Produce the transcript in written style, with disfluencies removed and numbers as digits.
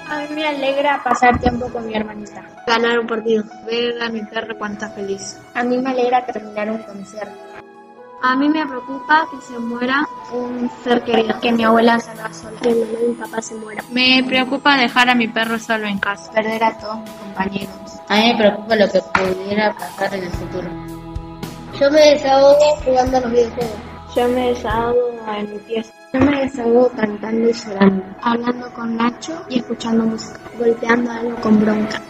A mí me alegra pasar tiempo con mi hermanita. Ganar un partido. Ver a mi perro cuando está feliz. A mí me alegra terminar un concierto. A mí me preocupa que se muera un ser querido. Que mi abuela se va sola. Que mi papá se muera. Me preocupa dejar a mi perro solo en casa. Perder a todos mis compañeros. A mí me preocupa lo que pudiera pasar en el futuro. Yo me desahogo jugando a los videojuegos. Yo me desahogo en mi pieza. Yo me desahogo cantando y llorando. Hablando con Nacho y escuchando música. Golpeando algo con bronca.